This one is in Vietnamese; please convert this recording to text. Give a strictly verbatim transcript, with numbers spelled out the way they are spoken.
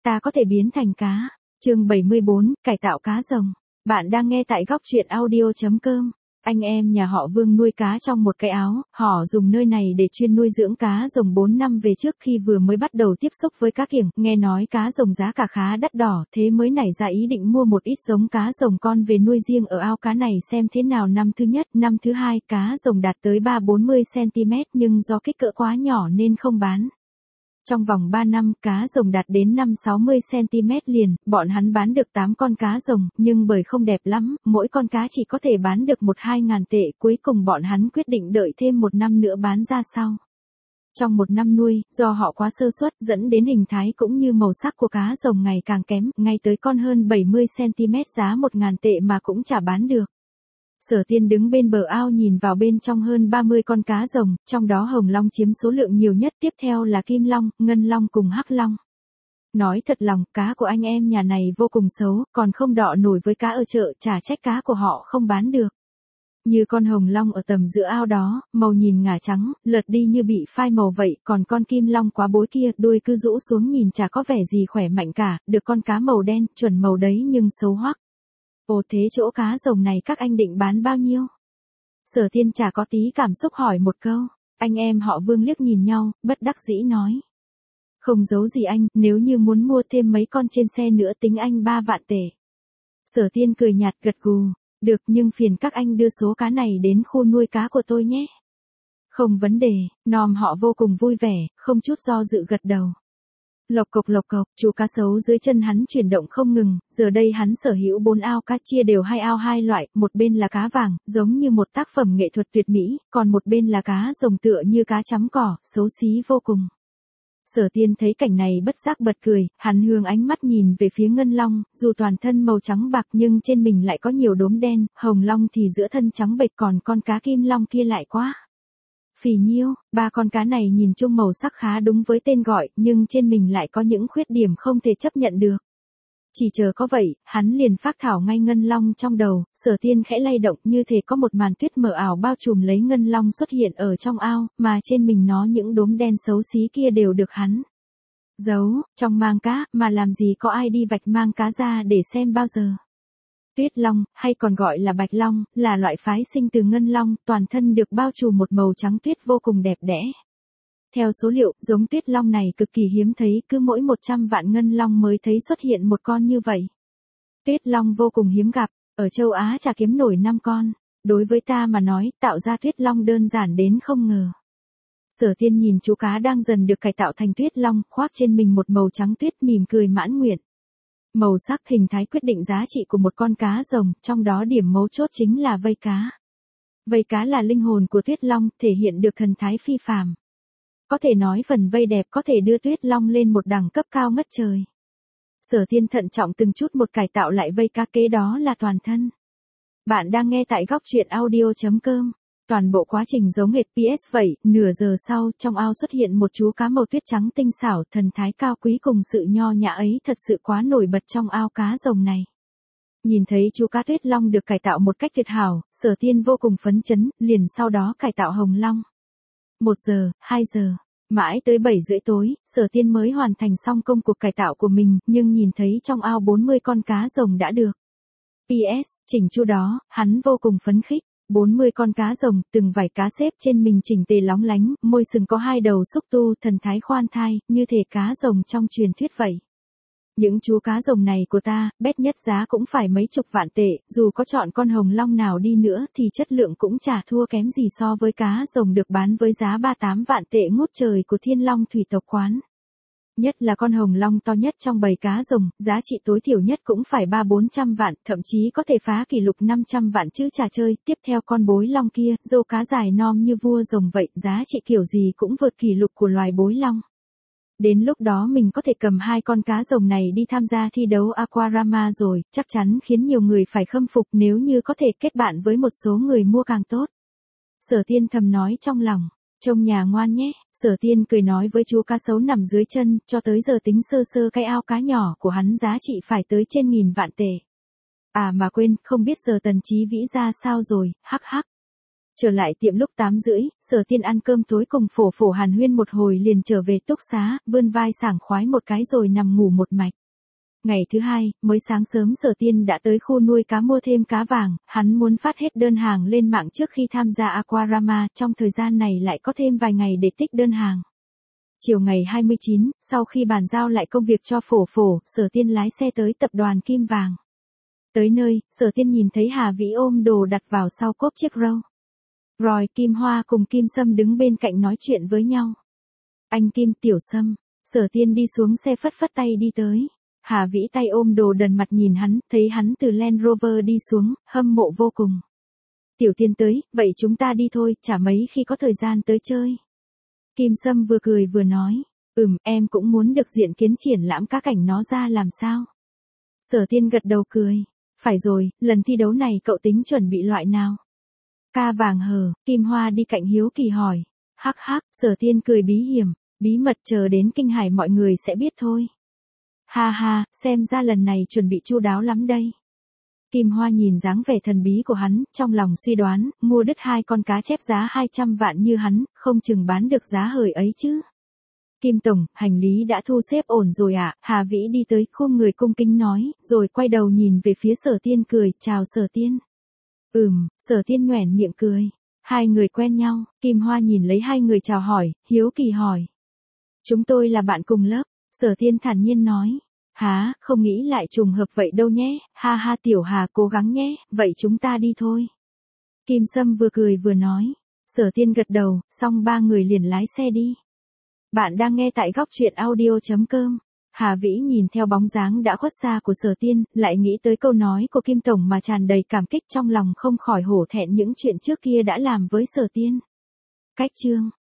Ta có thể biến thành cá. Chương bảy mươi bốn, cải tạo cá rồng. Bạn đang nghe tại góc truyện audio chấm com. Anh em nhà họ Vương nuôi cá trong một cái áo, họ dùng nơi này để chuyên nuôi dưỡng cá rồng bốn năm về trước khi vừa mới bắt đầu tiếp xúc với cá kiểng, nghe nói cá rồng giá cả khá đắt đỏ, thế mới nảy ra ý định mua một ít giống cá rồng con về nuôi riêng ở ao cá này xem thế nào. Năm thứ nhất, năm thứ hai, cá rồng đạt tới ba bốn mươi xăng-ti-mét nhưng do kích cỡ quá nhỏ nên không bán. Trong vòng ba năm, cá rồng đạt đến năm sáu mươi xăng-ti-mét liền, bọn hắn bán được tám con cá rồng, nhưng bởi không đẹp lắm, mỗi con cá chỉ có thể bán được một hai ngàn tệ, cuối cùng bọn hắn quyết định đợi thêm một năm nữa bán ra sau. Trong một năm nuôi, do họ quá sơ suất dẫn đến hình thái cũng như màu sắc của cá rồng ngày càng kém, ngay tới con hơn bảy mươi xăng-ti-mét giá một ngàn tệ mà cũng chả bán được. Sở Tiên đứng bên bờ ao nhìn vào bên trong hơn ba mươi con cá rồng, trong đó hồng long chiếm số lượng nhiều nhất, tiếp theo là kim long, ngân long cùng hắc long. Nói thật lòng, cá của anh em nhà này vô cùng xấu, còn không đọ nổi với cá ở chợ, chả trách cá của họ không bán được. Như con hồng long ở tầm giữa ao đó, màu nhìn ngả trắng, lợt đi như bị phai màu vậy, còn con kim long quá bối kia, đuôi cứ rũ xuống nhìn chả có vẻ gì khỏe mạnh cả, được con cá màu đen, chuẩn màu đấy nhưng xấu hoắc. Ồ, thế chỗ cá rồng này các anh định bán bao nhiêu? Sở Tiên chả có tí cảm xúc hỏi một câu. Anh em họ Vương liếc nhìn nhau, bất đắc dĩ nói. Không giấu gì anh, nếu như muốn mua thêm mấy con trên xe nữa tính anh ba vạn tệ. Sở Tiên cười nhạt gật gù. Được, nhưng phiền các anh đưa số cá này đến khu nuôi cá của tôi nhé. Không vấn đề, Nom họ vô cùng vui vẻ, không chút do dự gật đầu. Lộc cộc lộc cộc, chú cá sấu dưới chân hắn chuyển động không ngừng, giờ đây hắn sở hữu bốn ao cá, chia đều hai ao hai loại, một bên là cá vàng, giống như một tác phẩm nghệ thuật tuyệt mỹ, còn một bên là cá rồng tựa như cá chấm cỏ, xấu xí vô cùng. Sở Tiên thấy cảnh này bất giác bật cười, hắn hướng ánh mắt nhìn về phía ngân long, dù toàn thân màu trắng bạc nhưng trên mình lại có nhiều đốm đen, hồng long thì giữa thân trắng bệch, còn con cá kim long kia lại quá phì nhiêu. Ba con cá này nhìn chung màu sắc khá đúng với tên gọi, nhưng trên mình lại có những khuyết điểm không thể chấp nhận được. Chỉ chờ có vậy, hắn liền phác thảo ngay ngân long trong đầu. Sở Tiên khẽ lay động, như thể có một màn tuyết mờ ảo bao trùm lấy ngân long xuất hiện ở trong ao, mà trên mình nó những đốm đen xấu xí kia đều được hắn giấu trong mang cá, mà làm gì có ai đi vạch mang cá ra để xem bao giờ. Tuyết long, hay còn gọi là bạch long, là loại phái sinh từ ngân long, toàn thân được bao trùm một màu trắng tuyết vô cùng đẹp đẽ. Theo số liệu, giống tuyết long này cực kỳ hiếm thấy, cứ mỗi một trăm vạn ngân long mới thấy xuất hiện một con như vậy. Tuyết long vô cùng hiếm gặp, ở châu Á chả kiếm nổi năm con. Đối với ta mà nói, tạo ra tuyết long đơn giản đến không ngờ. Sở Tiên nhìn chú cá đang dần được cải tạo thành tuyết long, khoác trên mình một màu trắng tuyết, mỉm cười mãn nguyện. Màu sắc hình thái quyết định giá trị của một con cá rồng, trong đó điểm mấu chốt chính là vây cá. Vây cá là linh hồn của tuyết long, thể hiện được thần thái phi phàm. Có thể nói phần vây đẹp có thể đưa tuyết long lên một đẳng cấp cao ngất trời. Sở Tiên thận trọng từng chút một cải tạo lại vây cá, kế đó là toàn thân. Bạn đang nghe tại góc truyện audio chấm com. Toàn bộ quá trình giống hệt pê ét vậy, nửa giờ sau, trong ao xuất hiện một chú cá màu tuyết trắng tinh xảo, thần thái cao quý cùng sự nho nhã ấy thật sự quá nổi bật trong ao cá rồng này. Nhìn thấy chú cá tuyết long được cải tạo một cách tuyệt hảo, Sở Tiên vô cùng phấn chấn, liền sau đó cải tạo hồng long. Một giờ, hai giờ, mãi tới bảy rưỡi tối, Sở Tiên mới hoàn thành xong công cuộc cải tạo của mình, nhưng nhìn thấy trong ao bốn mươi con cá rồng đã được pê ét chỉnh chu đó, hắn vô cùng phấn khích. bốn mươi con cá rồng, từng vảy cá xếp trên mình chỉnh tề lóng lánh, môi sừng có hai đầu xúc tu, thần thái khoan thai, như thể cá rồng trong truyền thuyết vậy. Những chú cá rồng này của ta, bét nhất giá cũng phải mấy chục vạn tệ, dù có chọn con hồng long nào đi nữa thì chất lượng cũng chả thua kém gì so với cá rồng được bán với giá ba mươi tám vạn tệ ngút trời của Thiên Long Thủy Tộc Quán. Nhất là con hồng long to nhất trong bầy cá rồng, giá trị tối thiểu nhất cũng phải ba bốn trăm vạn, thậm chí có thể phá kỷ lục năm trăm vạn chứ chả chơi. Tiếp theo con bối long kia, râu cá dài nom như vua rồng vậy, giá trị kiểu gì cũng vượt kỷ lục của loài bối long. Đến lúc đó mình có thể cầm hai con cá rồng này đi tham gia thi đấu Aquarama rồi, chắc chắn khiến nhiều người phải khâm phục, nếu như có thể kết bạn với một số người mua càng tốt. Sở Tiên thầm nói trong lòng. Trông nhà ngoan nhé, Sở Tiên cười nói với chú cá sấu nằm dưới chân, cho tới giờ tính sơ sơ cái ao cá nhỏ của hắn giá trị phải tới trên nghìn vạn tệ. À mà quên, không biết giờ Tần Chí Vĩ ra sao rồi, hắc hắc. Trở lại tiệm lúc tám rưỡi, Sở Tiên ăn cơm tối cùng Phổ Phổ hàn huyên một hồi liền trở về túc xá, vươn vai sảng khoái một cái rồi nằm ngủ một mạch. Ngày thứ hai, mới sáng sớm Sở Tiên đã tới khu nuôi cá mua thêm cá vàng, hắn muốn phát hết đơn hàng lên mạng trước khi tham gia Aquarama, trong thời gian này lại có thêm vài ngày để tích đơn hàng. Chiều ngày hai mươi chín, sau khi bàn giao lại công việc cho Phổ Phổ, Sở Tiên lái xe tới tập đoàn Kim Vàng. Tới nơi, Sở Tiên nhìn thấy Hà Vĩ ôm đồ đặt vào sau cốp chiếc Rolls Royce, Kim Hoa cùng Kim Sâm đứng bên cạnh nói chuyện với nhau. Anh Kim, Tiểu Sâm. Sở Tiên đi xuống xe phất phất tay đi tới. Hà Vĩ tay ôm đồ đần mặt nhìn hắn, thấy hắn từ Land Rover đi xuống, hâm mộ vô cùng. Tiểu Tiên tới, vậy chúng ta đi thôi, chả mấy khi có thời gian tới chơi. Kim Sâm vừa cười vừa nói, ừm, em cũng muốn được diện kiến triển lãm các cảnh nó ra làm sao. Sở Tiên gật đầu cười, phải rồi, lần thi đấu này cậu tính chuẩn bị loại nào? Ca vàng hờ, Kim Hoa đi cạnh hiếu kỳ hỏi. Hắc hắc, Sở Tiên cười bí hiểm, bí mật chờ đến Kinh Hải mọi người sẽ biết thôi. Ha ha, xem ra lần này chuẩn bị chu đáo lắm đây. Kim Hoa nhìn dáng vẻ thần bí của hắn, trong lòng suy đoán, mua đứt hai con cá chép giá hai trăm vạn như hắn, không chừng bán được giá hời ấy chứ. Kim Tổng, hành lý đã thu xếp ổn rồi ạ, à? Hà Vĩ đi tới, khum người cung kính nói, rồi quay đầu nhìn về phía Sở Tiên cười, chào Sở Tiên. Ừm, Sở Tiên nhoẻn miệng cười. Hai người quen nhau, Kim Hoa nhìn lấy hai người chào hỏi, hiếu kỳ hỏi. Chúng tôi là bạn cùng lớp, Sở Tiên thản nhiên nói. Hả, không nghĩ lại trùng hợp vậy đâu nhé, ha ha Tiểu Hà cố gắng nhé, vậy chúng ta đi thôi. Kim Sâm vừa cười vừa nói. Sở Tiên gật đầu, xong ba người liền lái xe đi. Bạn đang nghe tại góc truyện audio chấm com. Hà Vĩ nhìn theo bóng dáng đã khuất xa của Sở Tiên, lại nghĩ tới câu nói của Kim Tổng mà tràn đầy cảm kích trong lòng không khỏi hổ thẹn những chuyện trước kia đã làm với Sở Tiên. Cách chương